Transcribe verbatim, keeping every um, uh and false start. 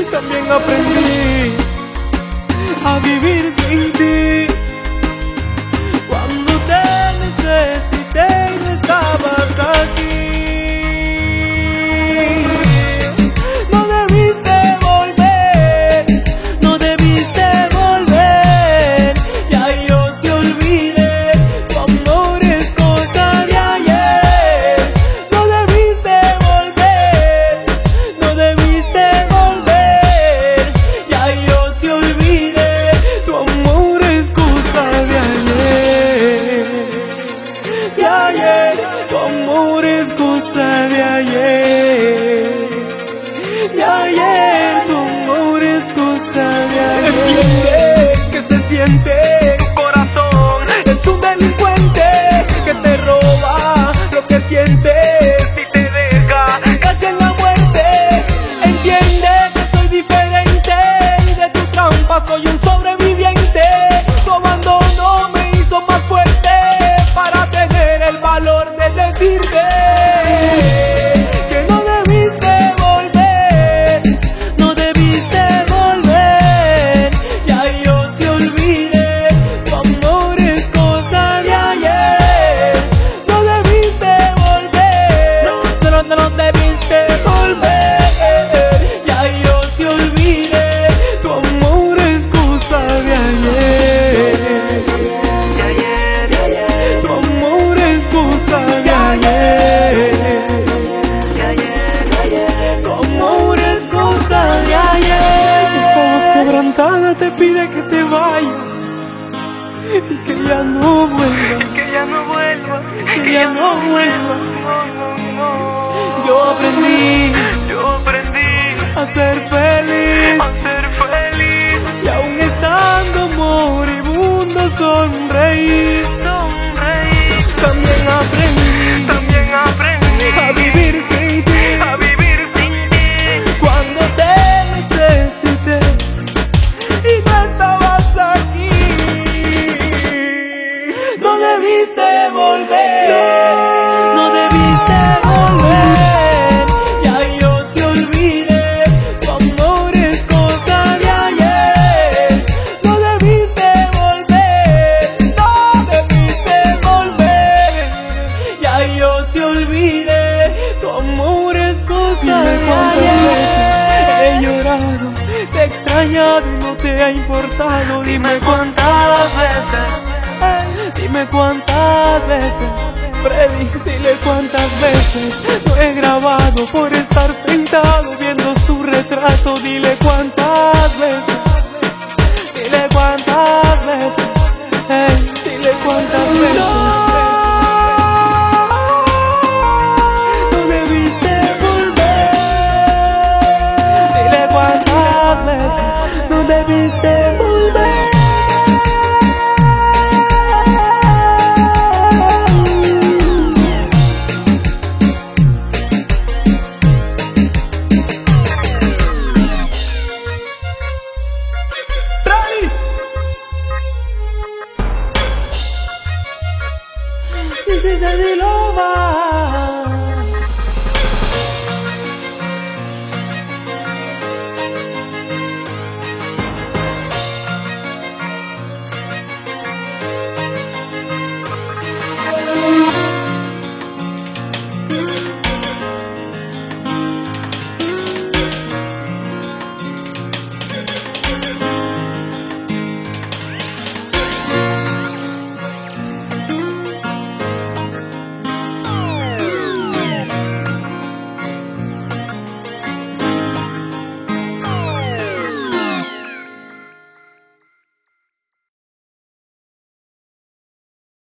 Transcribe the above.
También aprendí a vivir sin ti. Cuando te necesité y no estabas aquí. No debiste volver, no debiste volver. Ya yo te olvidé, tu amor es cosa de ayer. No debiste volver, no debiste volver. Ya yo te olvidé, tu amor es cosa de ayer. De ayer, tu amor es cosa de ayer. De ayer, tu amor es cosa de ayer. Entiende que se siente, tu corazón es un delincuente que te roba lo que sientes y te deja casi en la muerte. Entiende que soy diferente y de tu trampa soy un sobreviviente. Tu abandono me hizo más fuerte para tener el valor de decirte que no debiste volver, no debiste volver. Ya yo te olvidé, tu amor es cosa de ayer. No debiste volver, no, no, no, no debiste volver. Ya yo te olvidé, tu amor es cosa de ayer. Tu amor es cosa de ayer. Tu amor es cosa de ayer. Estabas quebrantada, te pide que te vayas y que ya no vuelvas, Que ya no vuelvas, que ya no vuelvas. no, no, no. Yo aprendí Yo aprendí a ser feliz a ser feliz, y aún estando moribundo sonreír. sonreír. También aprendí También aprendí a vivir sin ti. a vivir sin ti. Cuando te necesité y no estabas aquí. No debiste volver, no debiste volver. Ya yo te olvidé, tu amor es cosa de ayer. No debiste volver, no debiste volver. Ya yo te olvidé, tu amor es cosa de ayer. He llorado, te he extrañado y no te ha importado. Dime cuántas veces, ay, dime cuántas veces, Freddy, dile cuántas veces lo he grabado por estar sentado viendo su retrato. Dile cuántas veces, dile cuántas veces, hey, dile cuántas veces. No debiste volver, dile cuántas veces, no debiste volver. Freddy, this is a Lova.